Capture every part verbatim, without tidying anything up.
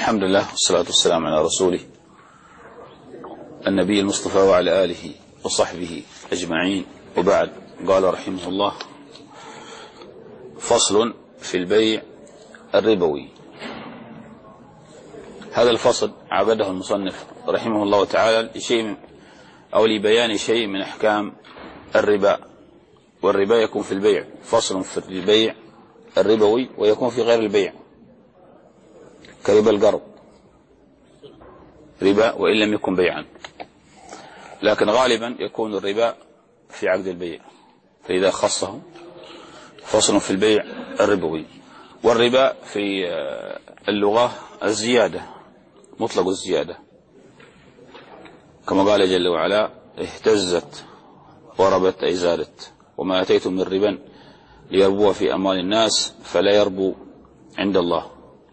الحمد لله والصلاة والسلام على رسوله النبي المصطفى وعلى آله وصحبه أجمعين، وبعد. قال رحمه الله: فصل في البيع الربوي. هذا الفصل عقده المصنف رحمه الله تعالى لشيء أو لبيان شيء من أحكام الربا. والربا يكون في البيع، فصل في البيع الربوي، ويكون في غير البيع كربا القرض، ربا وإن لم يكن بيعا، لكن غالبا يكون الربا في عقد البيع، فإذا خصه فصل في البيع الربوي. والربا في اللغة الزيادة، مطلق الزيادة، كما قال جل وعلا: اهتزت وربت أي زادت، وما أتيتم من ربا ليربو في أموال الناس فلا يربو عند الله.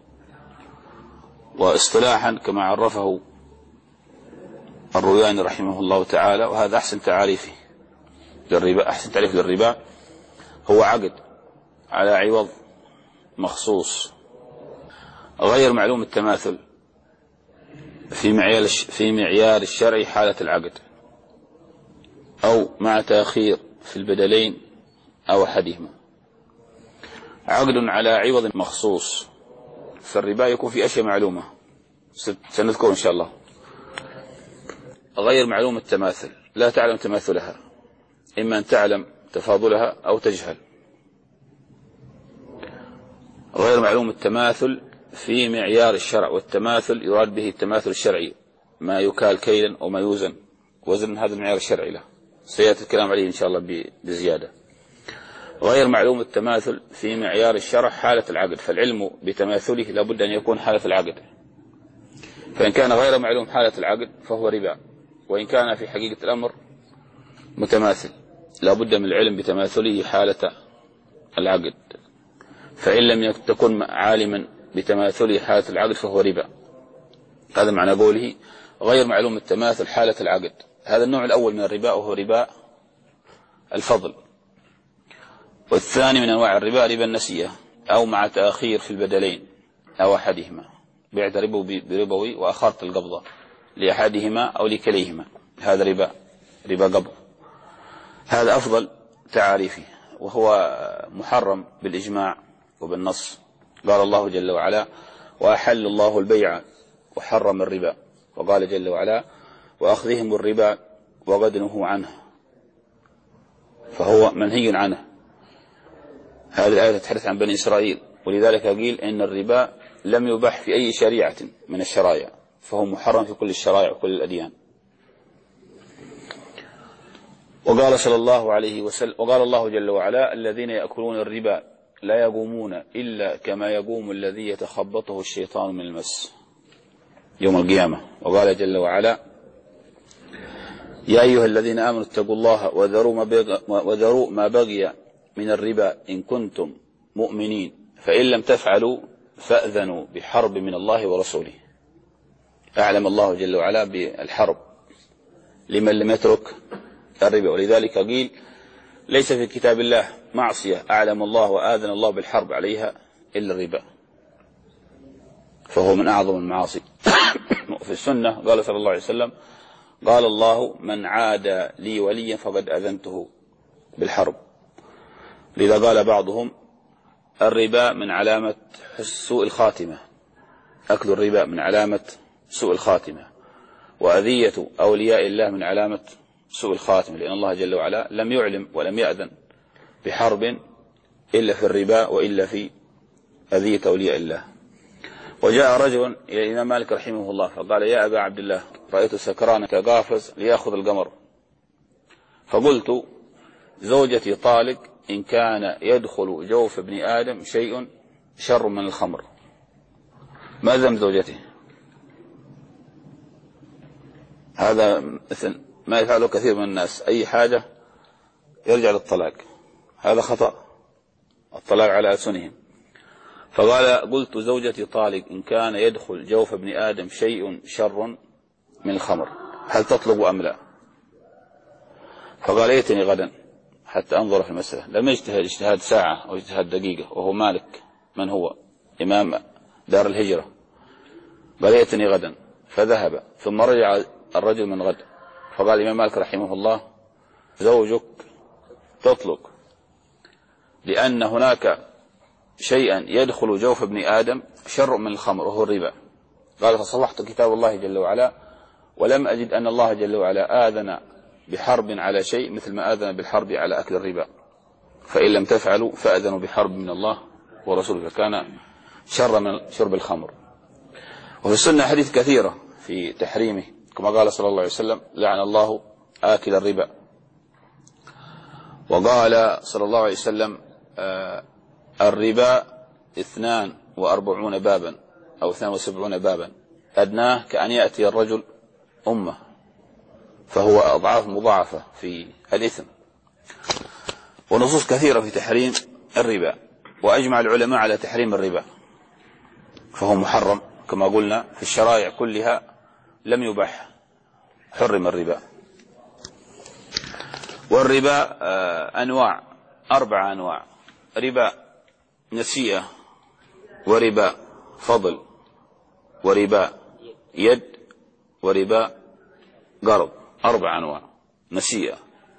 واصطلاحا كما عرفه الروياني رحمه الله تعالى، وهذا أحسن تعريفه للربا، أحسن تعريف للربا هو عقد على عوض مخصوص غير معلوم التماثل في معيار في معيار الشرعي حالة العقد، أو مع تأخير في البدلين أو أحدهما. عقد على عوض مخصوص، فالربا يكون في أشياء معلومة سنذكر إن شاء الله، غير معلوم التماثل، لا تعلم تماثلها، إما أن تعلم تفاضلها أو تجهل. غير معلوم التماثل في معيار الشرع، والتماثل يراد به التماثل الشرعي، ما يكال كيلا أو ما يوزن وزن، هذا المعيار الشرعي له، سيأتي الكلام عليه إن شاء الله بزيادة. غير معلوم التماثل في معيار الشرع حالة العقد، فالعلم بتماثله لابد أن يكون حالة العقد، فإن كان غير معلوم حالة العقد فهو ربا، وإن كان في حقيقة الأمر متماثل لابد من العلم بتماثله حالة العقد، فإن لم تكن عالما بتماثله حالة العقد فهو ربا. هذا معنى قوله غير معلوم التماثل حالة العقد. هذا النوع الأول من الربا، وهو ربا الفضل. والثاني من أنواع الربا ربا النسيئة، أو مع تأخير في البدلين أو أحدهما، بعت ربوي بربوي وأخرت القبضة لأحدهما أو لكليهما، هذا ربا ربا قبض. هذا أفضل تعاريفه، وهو محرم بالإجماع وبالنص. قال الله جل وعلا: وأحل الله البيع وحرم الربا، وقال جل وعلا: وأخذهم الربا وقد نهوا عنه، فهو منهي عنه. هذه الآية تتحدث عن بني إسرائيل، ولذلك قيل إن الربا لم يباح في أي شريعة من الشرائع، فهو محرم في كل الشرائع وكل الأديان. وقال صلى الله عليه وسلم وقال الله جل وعلا: الذين يأكلون الربا لا يقومون إلا كما يقوم الذي يتخبطه الشيطان من المس يوم القيامة. وقال جل وعلا: يا أيها الذين آمنوا اتقوا الله وذروا ما بغي, وذروا ما بغي من الربا إن كنتم مؤمنين، فإن لم تفعلوا فأذنوا بحرب من الله ورسوله. أعلم الله جل وعلا بالحرب لمن لم يترك الربا، ولذلك قيل: ليس في كتاب الله معصية أعلم الله وآذن الله بالحرب عليها إلا الربا، فهو من أعظم المعاصي. وفي السنة قال صلى الله عليه وسلم: قال الله: من عادى لي وليا فقد أذنته بالحرب. لذا قال بعضهم: الربا من علامة سوء الخاتمة، أكل الربا من علامة سوء الخاتمة، وأذية أولياء الله من علامة سوء الخاتمة، لأن الله جل وعلا لم يعلم ولم يأذن بحرب إلا في الربا وإلا في أذية أولياء الله. وجاء رجل إلى الإمام مالك رحمه الله فقال: يا أبا عبد الله، رأيت سكرانا كقافز ليأخذ القمر، فقلت: زوجتي طالق إن كان يدخل جوف ابن آدم شيء شر من الخمر. ما ذنب زوجته؟ هذا مثل ما يفعله كثير من الناس، أي حاجة يرجع للطلاق، هذا خطأ، الطلاق على ألسنهم. فقال: قلت: زوجتي طالق إن كان يدخل جوف ابن آدم شيء شر من الخمر، هل تطلق أم لا؟ فقال: يأتني غدا حتى أنظر في المسألة. لم يجتهد اجتهاد ساعة أو اجتهاد دقيقة، وهو مالك من هو إمام دار الهجرة قال ائتني غدا، فذهب، ثم رجع الرجل من غد، فقال الإمام مالك رحمه الله: زوجك تطلق، لأن هناك شيئا يدخل جوف ابن آدم شر من الخمر وهو الربا. قال: فصلحت كتاب الله جل وعلا ولم أجد أن الله جل وعلا آذن بحرب على شيء مثل ما آذن بالحرب على أكل الربا، فإن لم تفعلوا فأذنوا بحرب من الله ورسوله، فكان شر من شرب الخمر. وفي السنة حديث كثيرة في تحريمه، كما قال صلى الله عليه وسلم: لعن الله آكل الربا. وقال صلى الله عليه وسلم: آه الربا اثنان وأربعون بابا أو اثنان وسبعون بابا، أدناه كأن يأتي الرجل أمه، فهو أضعاف مضاعفة في الإثم. ونصوص كثيرة في تحريم الربا، وأجمع العلماء على تحريم الربا، فهو محرم كما قلنا في الشرائع كلها لم يباح، حرم الربا. والربا أنواع، أربع أنواع: ربا نسيئة، وربا فضل، وربا يد، وربا قرض. أربع أنواع: نسيئة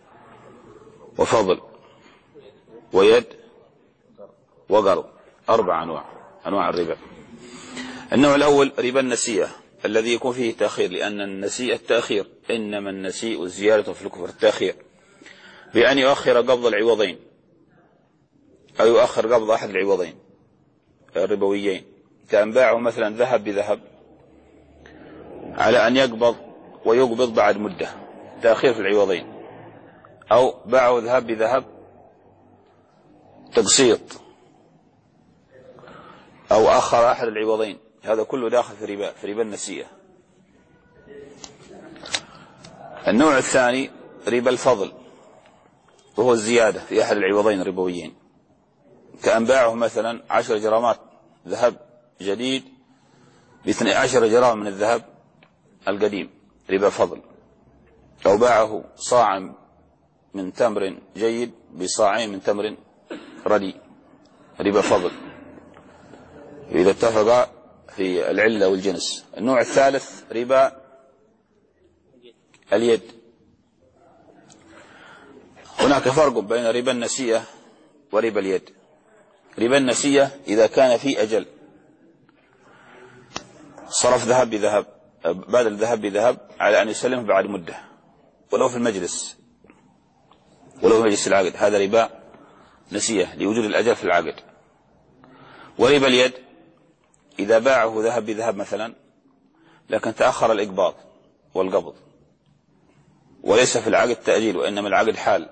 وفضل ويد وقرض. أربع أنواع أنواع الربا. النوع الأول ربا النسيئة، الذي يكون فيه تأخير، لأن النسيئة التأخير، إنما النسيء زيادة في الكفر، التأخير بأن يؤخر قبض العوضين أو يؤخر قبض أحد العوضين الربويين، كأن باعه مثلا ذهب بذهب على أن يقبض ويقبض بعد مدة، تأخير في العوضين، أو باعه ذهب بذهب تقسيط، أو أخر أحد العوضين، هذا كله داخل في ربا، في ربا النسيئة. النوع الثاني ربا الفضل، وهو الزيادة في أحد العوضين الربويين، كأن باعه مثلا عشر جرامات ذهب جديد باثني عشر جرام من الذهب القديم، ربا فضل، أو باعه صاع من تمر جيد بصاعين من تمر ردي، ربا فضل، إذا اتفق في العلة والجنس. النوع الثالث ربا اليد. هناك فرق بين ربا النسيئة وربا اليد. ربا النسيئة إذا كان في أجل، صرف ذهب بذهب، بدل ذهب بذهب على أن يسلمه بعد مدة، ولو في المجلس، ولو في مجلس العقد، هذا ربا نسيئة لوجود الأجل في العقد. وربا اليد إذا باعه ذهب بذهب مثلا، لكن تأخر الإقباض والقبض، وليس في العقد تأجيل وإنما العقد حال،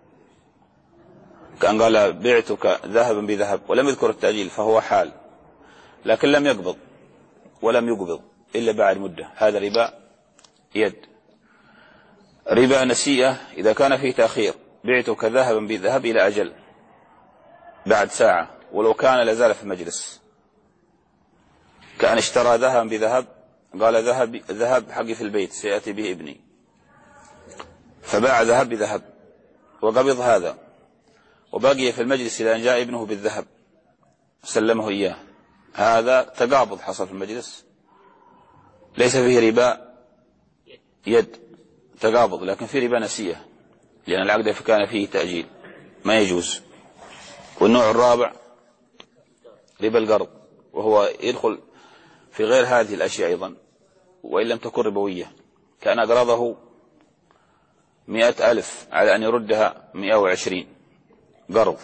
كأن قال بعتك ذهبا بذهب ولم يذكر التأجيل، فهو حال، لكن لم يقبض ولم يقبض إلا بعد مدة، هذا ربا يد. ربا نسيئة إذا كان فيه تأخير، بعتك ذهبا بذهب إلى أجل بعد ساعة ولو كان لازال في المجلس، كأن اشترى ذهبا بذهب، قال ذهب ذهب حقي في البيت سيأتي به ابني، فباع ذهب بذهب وقبض هذا، وبقي في المجلس إلى أن جاء ابنه بالذهب سلمه إياه، هذا تقابض حصل في المجلس، ليس فيه ربا يد تقابض، لكن فيه ربا نسيئة، لأن العقد كان فيه تأجيل ما يجوز. والنوع الرابع ربا القرض، وهو يدخل في غير هذه الأشياء أيضا وإن لم تكن ربوية، كان أقرضه مئة ألف على أن يردها مئة وعشرين قرض،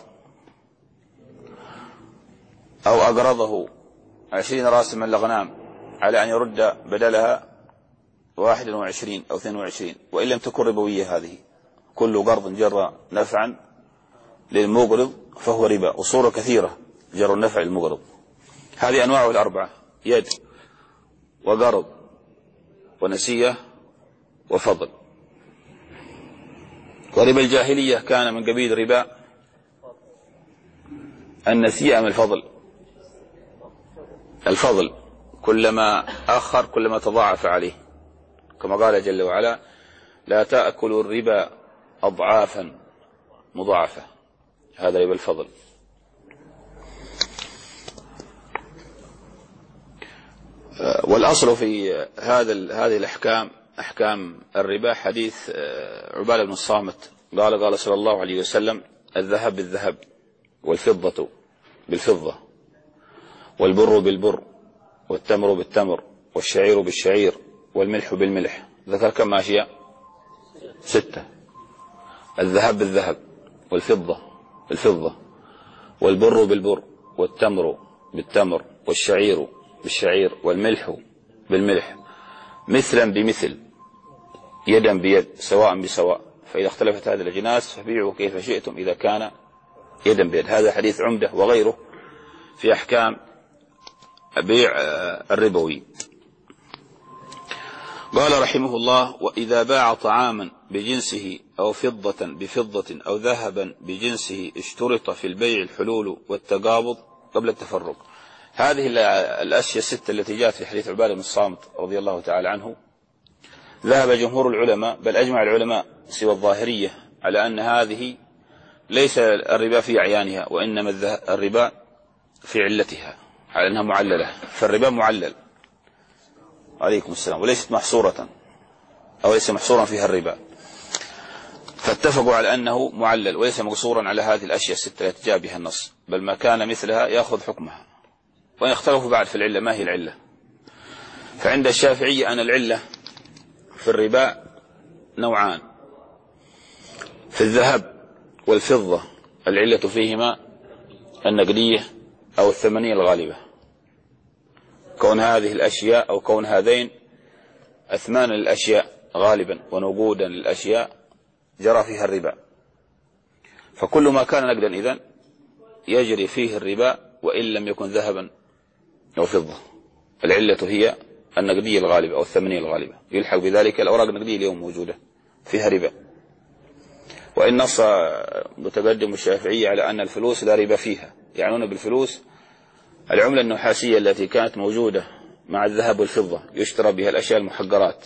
أو أقرضه عشرين رأس من الأغنام على أن يرد بدلها واحد وعشرين أو اثنين وعشرين، وإن لم تكن ربوية، هذه كل قرض جر نفعا للمقرض فهو ربا، وصورة كثيرة جر النفع للمقرض. هذه أنواعه الأربعة: يد وقرض ونسية وفضل. وربا الجاهلية كان من قبيل ربا النسيئة من الفضل. الفضل كلما أخر كلما تضاعف عليه، كما قال جل وعلا: لا تأكلوا الربا أضعافا مضاعفة، هذا ربا الفضل. والأصل في هذا هذه الأحكام أحكام الربا حديث عبادة بن الصامت قال قال صلى الله عليه وسلم: الذهب بالذهب، والفضة بالفضة، والبر بالبر، والتمر بالتمر، والشعير بالشعير، والملح بالملح. ذكر كم أشياء؟ ستة. الذهب بالذهب، والفضة بالفضة، والبر بالبر، والتمر بالتمر، والشعير بالشعير، والملح بالملح، مثلا بمثل، يدا بيد، سواء بسواء، فإذا اختلفت هذه الأجناس فبيعوا كيف شئتم إذا كان يدا بيد. هذا حديث عمدة وغيره في أحكام بيع الربوي. قال رحمه الله: وإذا باع طعاما بجنسه أو فضة بفضة أو ذهبا بجنسه اشترط في البيع الحلول والتقابض قبل التفرق. هذه الأشياء الستة التي جاءت في حديث عبادة بن الصامت رضي الله تعالى عنه ذهب جمهور العلماء، بل أجمع العلماء سوى الظاهرية، على أن هذه ليس الربا في أعيانها، وإنما الربا في علتها، على أنها معللة. فالربا معلل، عليكم السلام، وليست محصورة أو ليس محصورا فيها الربا. فاتفقوا على أنه معلل وليس مقصورا على هذه الأشياء الستة التي جاء بها النص، بل ما كان مثلها يأخذ حكمها. وإن اختلفوا بعد في العلة، ما هي العلة؟ فعند الشافعية أن العلة في الربا نوعان: في الذهب والفضة العلة فيهما النقدية أو الثمنية الغالبة، كون هذه الأشياء أو كون هذين أثمان للأشياء غالبا ونقودا للأشياء جرى فيها الربا. فكل ما كان نقدا إذن يجري فيه الربا وإن لم يكن ذهبا أو فضة. العلة هي النقدية الغالبة أو الثمنية الغالبة، يلحق بذلك الأوراق النقدية اليوم موجودة فيها ربا. وإن نص متقدم الشافعية على أن الفلوس لا ربا فيها، يعنون بالفلوس العملة النحاسية التي كانت موجودة مع الذهب والفضة يشترى بها الأشياء المحقرات،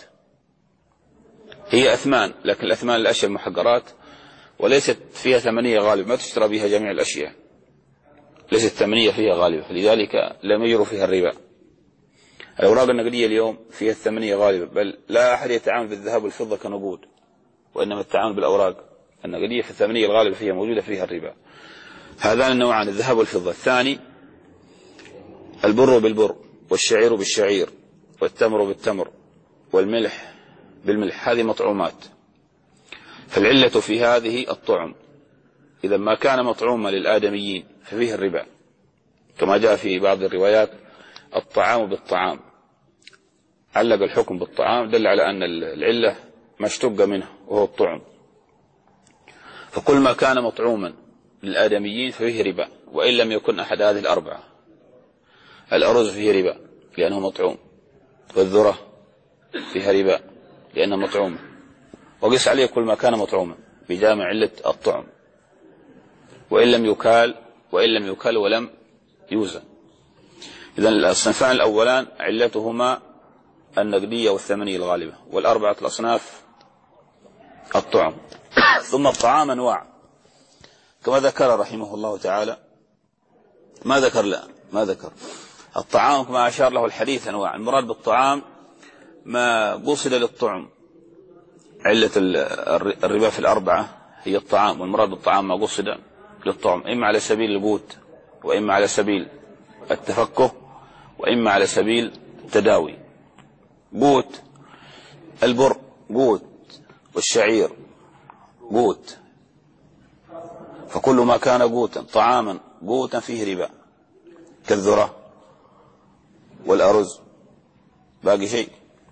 هي أثمان، لكن الأثمان الأشياء المحقرات وليست فيها ثمنية غالبة، ما تشترى بها جميع الأشياء، ليست ثمنية فيها غالبة، لذلك لم يجروا فيها الربا. الأوراق النقدية اليوم فيها الثمنية غالبة، بل لا أحد يتعامل بالذهب والفضة كنقود، وإنما التعامل بالأوراق النقدية في الثمنية الغالبة فيها موجودة فيها الربا. هذان النوعان: الذهب والفضة. الثاني البر بالبر، والشعير بالشعير، والتمر بالتمر، والملح بالملح. هذه مطعومات، فالعلة في هذه الطعم. إذا ما كان مطعوما للآدميين ففيه الربا، كما جاء في بعض الروايات: الطعام بالطعام، علق الحكم بالطعام، دل على أن العلة ما اشتق منه وهو الطعم. فكل ما كان مطعوما للآدميين ففيه ربا، وإن لم يكن أحد هذه الأربعة. الأرز فيه ربا لأنه مطعوم، والذرة فيها ربا لأنه مطعوم، وقس عليه كل ما كان مطعوما بجامع علة الطعم، وإن لم يكال وإن لم يكال ولم يوزن. إذن الصنفان الأولان علتهما النقدية والثمنية الغالبة، والأربعة الأصناف الطعم. ثم الطعام أنواع كما ذكر رحمه الله تعالى. ما ذكر لا ما ذكر الطعام كما أشار له الحديث أنواع. المراد بالطعام ما قصد للطعم، علة الربا في الأربعة هي الطعام، والمراد بالطعام ما قصد للطعم، إما على سبيل القوت، وإما على سبيل التفكه، وإما على سبيل التداوي. قوت البر قوت، والشعير قوت، فكل ما كان قوتا طعاما قوتا فيه ربا، كالذرة والأرز. باقي شيء؟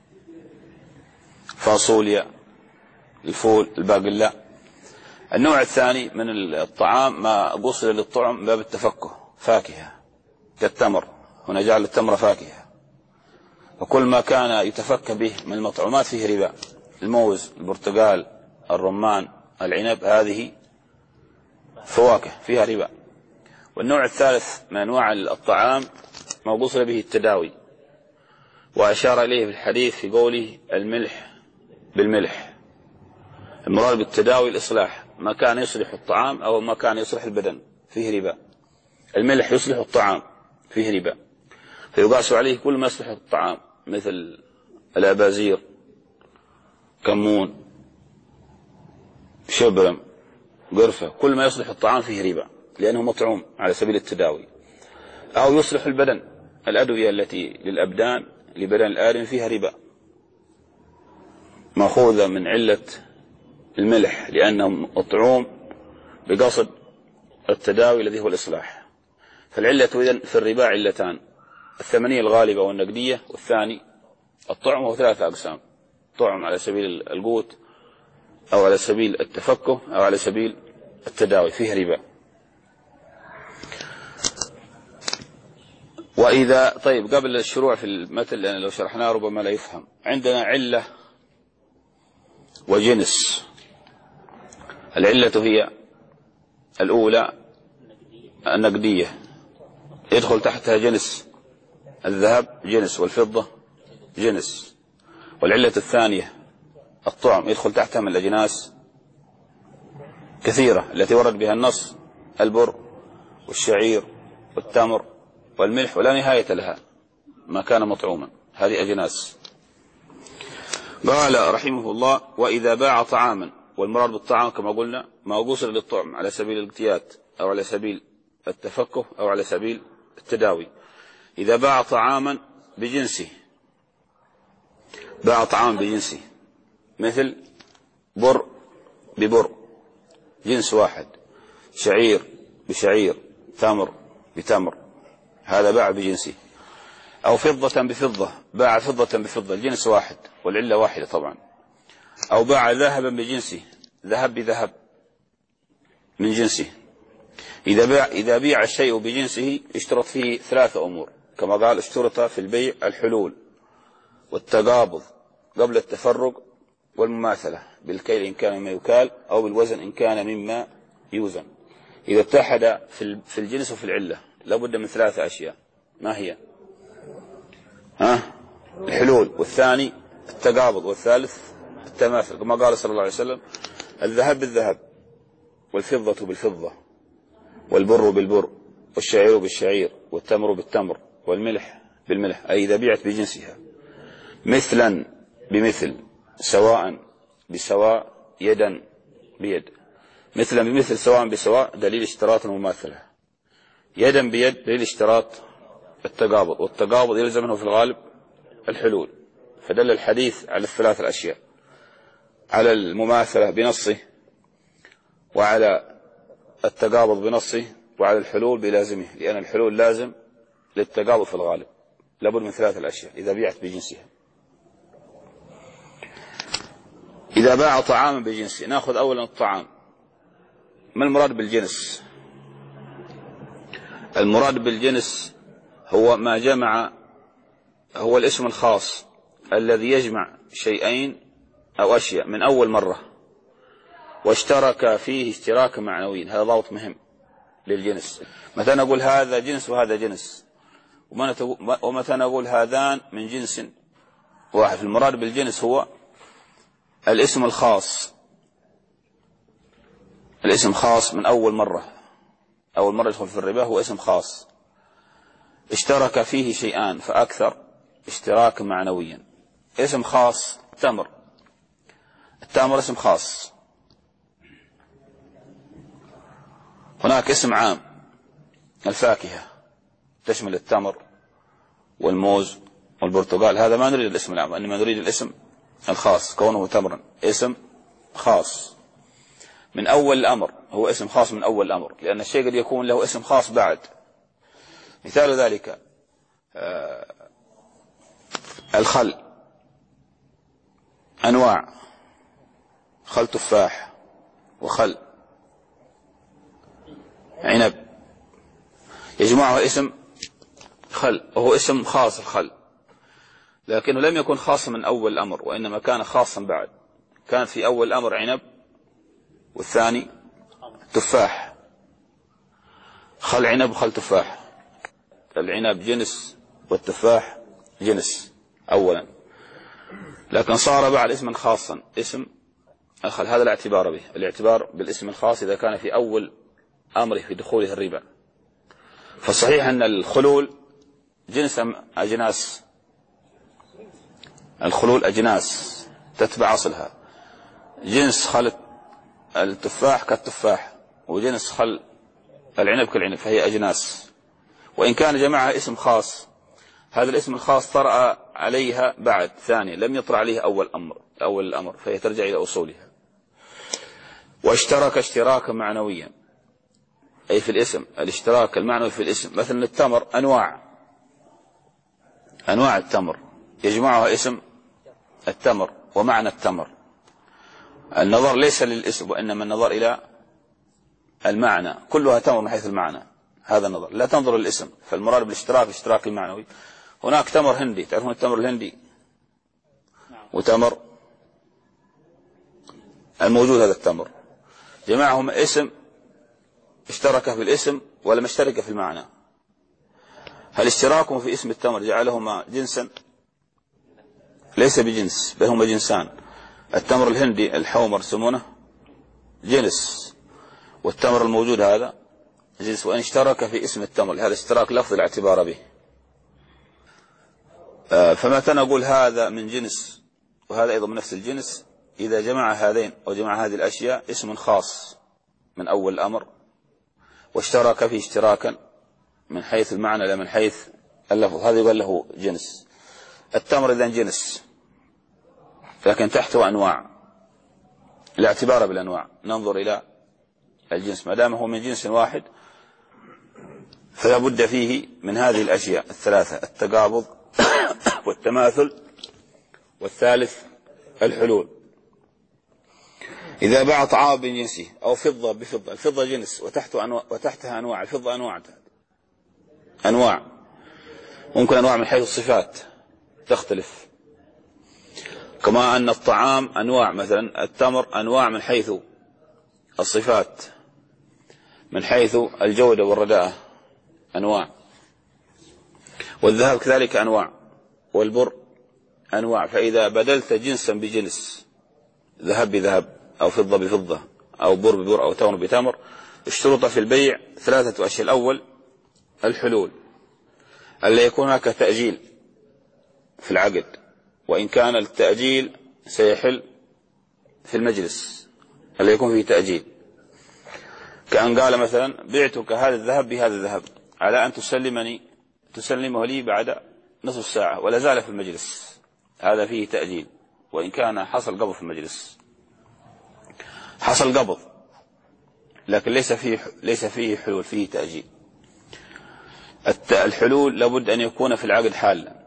فاصوليا، الفول، الباقي لا. النوع الثاني من الطعام ما قصد للطعم باب التفكه، فاكهة كالتمر، هنا جعل التمر فاكهة، وكل ما كان يتفكه به من المطعومات فيه ربا، الموز، البرتقال، الرمان، العنب، هذه فواكه فيها ربا. والنوع الثالث من أنواع الطعام ما قصد به التداوي، وأشار إليه في الحديث في قوله الملح بالملح. المراد بالتداوي الإصلاح، ما كان يصلح الطعام أو ما كان يصلح البدن فيه ربا. الملح يصلح الطعام فيه ربا. فيقاس عليه كل ما يصلح الطعام مثل الأبازير، كمون، شبرم، قرفة، كل ما يصلح الطعام فيه ربا لأنه مطعوم على سبيل التداوي. أو يصلح البدن، الأدوية التي للأبدان لبدن الآدم فيها ربا مأخوذة من علة الملح لأنه مطعوم بقصد التداوي الذي هو الإصلاح. فالعلة إذن في الربا علتان: الثمنية الغالبة والنقدية، والثاني الطعم، وهو ثلاثة أقسام: طعم على سبيل القوت، أو على سبيل التفكه، أو على سبيل التداوي فيه ربا. وإذا طيب قبل الشروع في المثل لأن لو شرحناه ربما لا يفهم، عندنا علة وجنس. العلة هي الأولى النقدية، يدخل تحتها جنس الذهب جنس، والفضة جنس. والعلة الثانية الطعم، يدخل تحتها من الأجناس كثيرة التي ورد بها النص: البر والشعير والتمر والملح، ولا نهاية لها ما كان مطعوما، هذه أجناس. قال رحمه الله: وإذا باع طعاما، والمراد بالطعام كما قلنا ما قصر للطعم على سبيل الاقتيات أو على سبيل التفكه أو على سبيل التداوي. إذا باع طعاما بجنسه، باع طعاما بجنسه مثل بر ببر جنس واحد، شعير بشعير، تمر بتمر، هذا باع بجنسه. أو فضة بفضة، باع فضة بفضة، الجنس واحد والعلة واحدة طبعا. أو باع ذهبا بجنسه، ذهب بذهب من جنسه. إذا باع إذا بيع الشيء بجنسه اشترط فيه ثلاثة أمور كما قال: اشترط في البيع الحلول والتقابض قبل التفرق والمماثلة بالكيل إن كان مما يكال، أو بالوزن إن كان مما يوزن. إذا اتحد في الجنس وفي العلة لابد من ثلاثة أشياء. ما هي؟ ها؟ الحلول، والثاني التقابض، والثالث التماثل كما قال صلى الله عليه وسلم: الذهب بالذهب، والفضة بالفضة، والبر بالبر، والشعير بالشعير، والتمر بالتمر، والملح بالملح. أي إذا بيعت بجنسها مثلا بمثل، سواء بسواء، يدا بيد. مثلا بمثل، سواء بسواء، دليل اشتراط المماثلة. يدا بيد دليل اشتراط التقابض، والتقابض يلزم منه في الغالب الحلول. فدل الحديث على الثلاث الأشياء: على المماثلة بنصه، وعلى التقابض بنصه، وعلى الحلول بلازمه، لأن الحلول لازم للتقابض في الغالب. لابد من ثلاث الأشياء إذا بيعت بجنسها. إذا باع طعاما بجنسه، نأخذ أولا الطعام. ما المراد بالجنس؟ المراد بالجنس هو ما جمع، هو الاسم الخاص الذي يجمع شيئين أو أشياء من أول مرة واشترك فيه اشتراك معنوي. هذا ضابط مهم للجنس. متى نقول هذا جنس وهذا جنس، ومتى نقول هذان من جنس واحد. المراد بالجنس هو الاسم الخاص، الاسم خاص من أول مرة. أول مرة يدخل في الربا هو اسم خاص اشترك فيه شيئان فأكثر اشتراك معنويا. اسم خاص تمر، التمر اسم خاص. هناك اسم عام الفاكهة، تشمل التمر والموز والبرتقال. هذا ما نريد الاسم العام، وإنما نريد الاسم الخاص كونه تمرا، اسم خاص من أول الأمر، هو اسم خاص من أول الأمر، لأن الشيء قد يكون له اسم خاص بعد. مثال ذلك آه الخل، أنواع: خل تفاح، وخل عنب، يجمعه اسم خل، وهو اسم خاص الخل، لكنه لم يكن خاصا من أول الأمر، وإنما كان خاصا بعد. كان في أول الأمر عنب، والثاني تفاح، خل عنب وخل تفاح. العنب جنس والتفاح جنس أولا، لكن صار بعد اسما خاصا اسم الخل. هذا الاعتبار به، الاعتبار بالاسم الخاص إذا كان في أول أمره في دخوله الربا. فالصحيح أن الخلول جنس أم أجناس؟ الخلول أجناس تتبع أصلها. جنس خل التفاح كالتفاح، وجنس خل العنب كالعنب، فهي أجناس. وإن كان جمعها اسم خاص، هذا الاسم الخاص طرأ عليها بعد ثاني لم يطرأ عليها أول أمر أول الأمر، فهي ترجع إلى أصولها. واشترك اشتراكا معنويا، أي في الاسم، الاشتراك المعنوي في الاسم. مثلا التمر أنواع أنواع التمر يجمعها اسم التمر ومعنى التمر. النظر ليس للاسم وإنما النظر إلى المعنى، كلها تمر من حيث المعنى، هذا النظر، لا تنظر للاسم. فالمراد بالاشتراك الاشتراك المعنوي. هناك تمر هندي، تعرفون التمر الهندي وتمر الموجود، هذا التمر جمعهم اسم، اشترك في الاسم ولم يشترك في المعنى. هل اشتراكهم في اسم التمر جعلهما جنسا؟ ليس بجنس، بل هما جنسان. التمر الهندي الحومر يسمونه جنس، والتمر الموجود هذا جنس، وإن اشترك في اسم التمر، هذا اشتراك لفظ الاعتبار به. فمتى نقول هذا من جنس وهذا أيضا من نفس الجنس؟ إذا جمع هذين أو جمع هذه الأشياء اسم خاص من أول الأمر، واشترك فيه اشتراكا من حيث المعنى لا من حيث اللفظ، هذا يقول له جنس. التمر إذن جنس، لكن تحته أنواع، لا اعتبار بالأنواع، ننظر إلى الجنس. ما دام هو من جنس واحد فلا بد فيه من هذه الأشياء الثلاثة: التقابض والتماثل، والثالث الحلول. إذا باع طعام بجنسه أو فضة بفضة، الفضة جنس وتحته أنواع وتحتها أنواع، الفضة أنواع أنواع ممكن أنواع من حيث الصفات تختلف، كما أن الطعام أنواع، مثلا التمر أنواع من حيث الصفات، من حيث الجودة والرداءة أنواع، والذهب كذلك أنواع، والبر أنواع. فإذا بدلت جنسا بجنس، ذهب بذهب أو فضة بفضة أو بر ببر أو تمر بتمر، اشترط في البيع ثلاثة أشياء. الأول الحلول، ألا يكون هناك تأجيل في العقد، وإن كان التأجيل سيحل في المجلس، ألا يكون فيه تأجيل. كأن قال مثلا بعتك هذا الذهب بهذا الذهب على أن تسلمني تسلمه لي بعد نصف ساعة، ولا زال في المجلس، هذا فيه تأجيل، وإن كان حصل قبض في المجلس، حصل قبض لكن ليس فيه ليس فيه حلول، فيه تأجيل. الحلول لابد أن يكون في العقد حالا.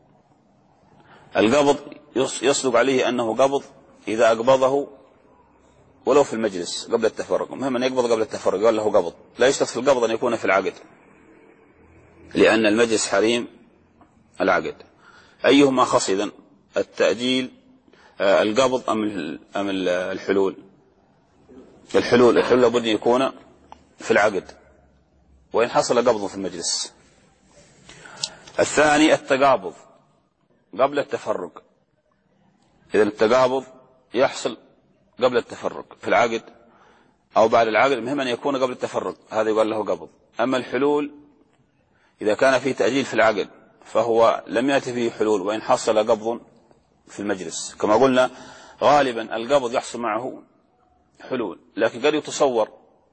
القبض يصدق عليه أنه قبض إذا أقبضه ولو في المجلس قبل التفرق، المهم أن يقبض قبل التفرق قال له قبض، لا يشترط في القبض أن يكون في العقد، لأن المجلس حريم العقد. أيهما خص إذن؟ التأجيل القبض أم أم الحلول؟ الحلول الحلول لابد أن يكون في العقد، وإن حصل قبض في المجلس. الثاني التقابض قبل التفرق، إذا التقابض يحصل قبل التفرق في العقد أو بعد العقد، المهم أن يكون قبل التفرق، هذا يقال له قبض. أما الحلول إذا كان فيه تأجيل في العقد فهو لم يأتي فيه حلول، وإن حصل قبض في المجلس. كما قلنا غالبا القبض يحصل معه حلول، لكن قد يتصور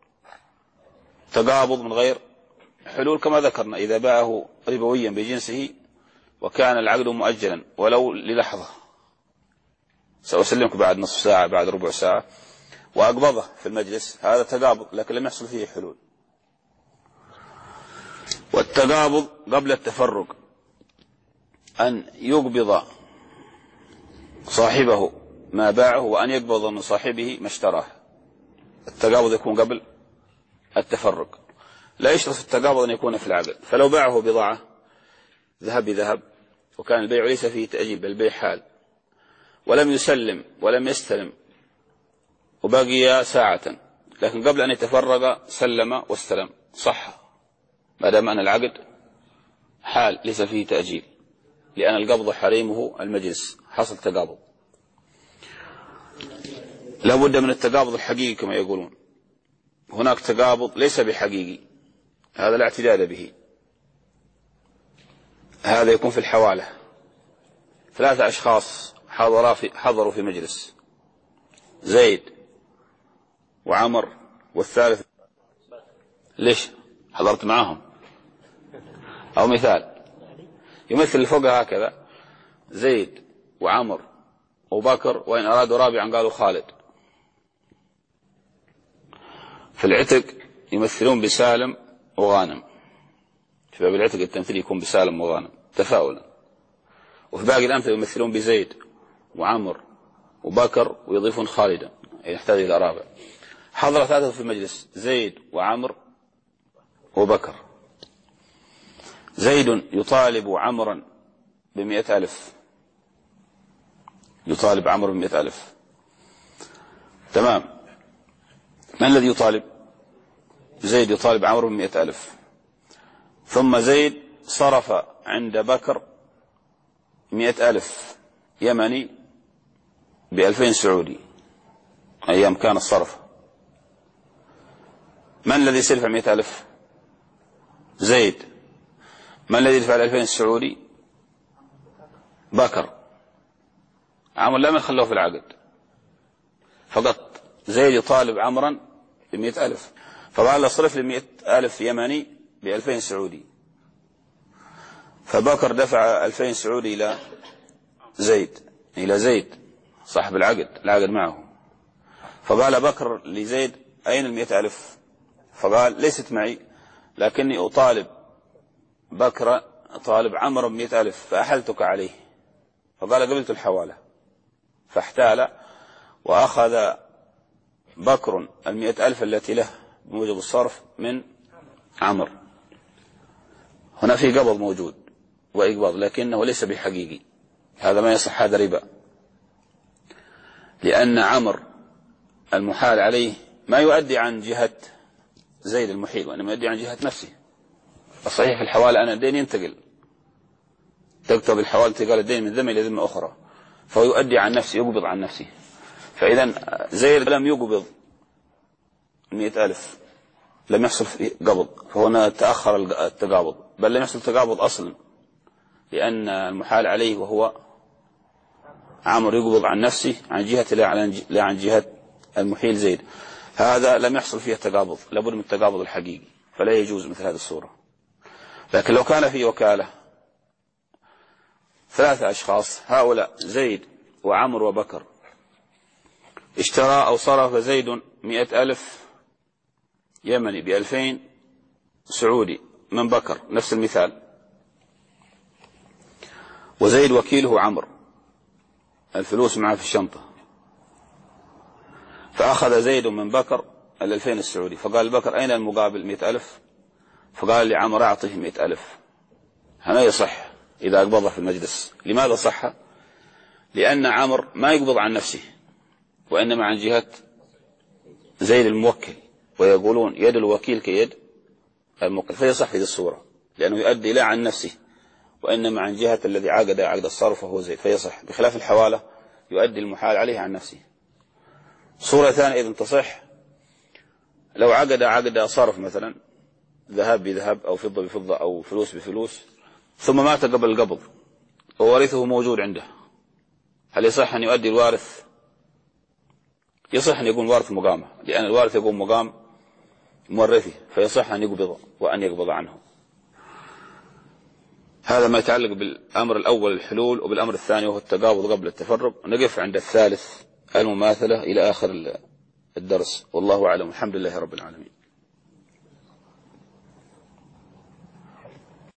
تقابض من غير حلول، كما ذكرنا إذا باعه ربويا بجنسه وكان العقد مؤجلا ولو للحظة، سأسلمك بعد نصف ساعة بعد ربع ساعة، وأقبضه في المجلس، هذا تقابض لكن لم يحصل فيه حلول. والتقابض قبل التفرق أن يقبض صاحبه ما باعه وأن يقبض من صاحبه ما اشتراه. التقابض يكون قبل التفرق، لا يشترط في التقابض أن يكون في العقد. فلو باعه بضاعة ذهب بذهب وكان البيع ليس فيه تأجيل بل البيع حال، ولم يسلم ولم يستلم وبقي ساعة، لكن قبل أن يتفرق سلم واستلم، صح ما دام أن العقد حال ليس فيه تأجيل، لأن القبض حريمه المجلس، حصل تقابض. لا بد من التقابض الحقيقي كما يقولون. هناك تقابض ليس بحقيقي، هذا لا اعتداد به. هذا يكون في الحوالة. ثلاثة أشخاص حضروا في, حضروا في مجلس، زيد وعمر والثالث. ليش حضرت معهم؟ أو مثال يمثل الفوق هكذا: زيد وعمر وبكر، وإن أرادوا رابعا قالوا خالد. في العتق يمثلون بسالم وغانم، في باب العتق التمثيل يكون بسالم وغانم تفاؤلا. وفي باقي الأمثلة يمثلون بزيد وعمر وبكر ويضيفون خالدا، يحتاج إلى رابع. حضر ثلاثة في المجلس: زيد وعمر وبكر. زيد يطالب عمرا بمئة ألف، يطالب عمرو بمئة ألف. تمام. من الذي يطالب؟ زيد يطالب عمرو بمئة ألف. ثم زيد صرف عند بكر مئة ألف يمني بألفين سعودي، أيام كان الصرف. من الذي سلف مئة ألف؟ زيد. من الذي يدفع الألفين السعودي؟ بكر. عمر لم يخلوه في العقد، فقط زيد يطالب عمرا بمئة ألف، فقال له صرف لمئة ألف يمني بألفين سعودي، فبكر دفع ألفين سعودي إلى زيد، إلى زيد صاحب العقد، العقد معه. فقال بكر لزيد: أين المئة ألف؟ فقال: ليست معي، لكني أطالب بكر طالب عمرو بمئة ألف فأحلتك عليه. فقال: قبلت الحوالة. فاحتال وأخذ بكر المئة ألف التي له بموجب الصرف من عمرو. هنا في قبض موجود وإقباض، لكنه ليس بحقيقي، هذا ما يصح، هذا ربا، لأن عمرو المحال عليه ما يؤدي عن جهة زيد المحيل، وإنما يؤدي عن جهة نفسه. الصحيح في الحوالة أن الدين ينتقل، تكتب الحوالة تقال الدين من ذمة إلى ذمة أخرى، فهو يؤدي عن نفسه، يقبض عن نفسه. فإذا زيد لم يقبض مئة ألف، لم يحصل في قبض، فهنا تأخر التقابض، بل لم يحصل تقابض أصلا، لأن المحال عليه وهو عمرو يقبض عن نفسه عن جهة لا عن جهة المحيل زيد، هذا لم يحصل فيه تقابض، لابد من التقابض الحقيقي، فلا يجوز مثل هذه الصورة. لكن لو كان في وكالة ثلاثة أشخاص، هؤلاء زيد وعمر وبكر، اشترى أو صرف زيد مئة ألف يمني بألفين سعودي من بكر، نفس المثال، وزيد وكيله عمرو، الفلوس معه في الشنطة، فأخذ زيد من بكر الألفين السعودي، فقال بكر: أين المقابل مئة ألف؟ فقال لعمر: أعطيه مئة ألف. هنا يصح إذا أقبضه في المجلس. لماذا صح؟ لأن عمر ما يقبض عن نفسه، وإنما عن جهة زيد الموكل، ويقولون يد الوكيل كيد الموكل، فيصح في هذه الصورة، لأنه يؤدي لا عن نفسه وإنما عن جهة الذي عقد عقد الصرف وهو زيد، فيصح، بخلاف الحوالة يؤدي المحال عليه عن نفسه. صورة ثانية إذن تصح: لو عقد عقد صرف مثلا ذهب بذهب أو فضة بفضة أو فلوس بفلوس، ثم مات قبل القبض وورثه موجود عنده، هل يصح أن يؤدي الوارث؟ يصح أن يكون وارث مقامة، لأن الوارث يقوم مقام مورثه، فيصح أن يقبض وأن يقبض عنه. هذا ما يتعلق بالأمر الأول الحلول، وبالأمر الثاني وهو التقابض قبل التفرق. نقف عند الثالث المماثلة إلى آخر الدرس، والله أعلم. الحمد لله رب العالمين.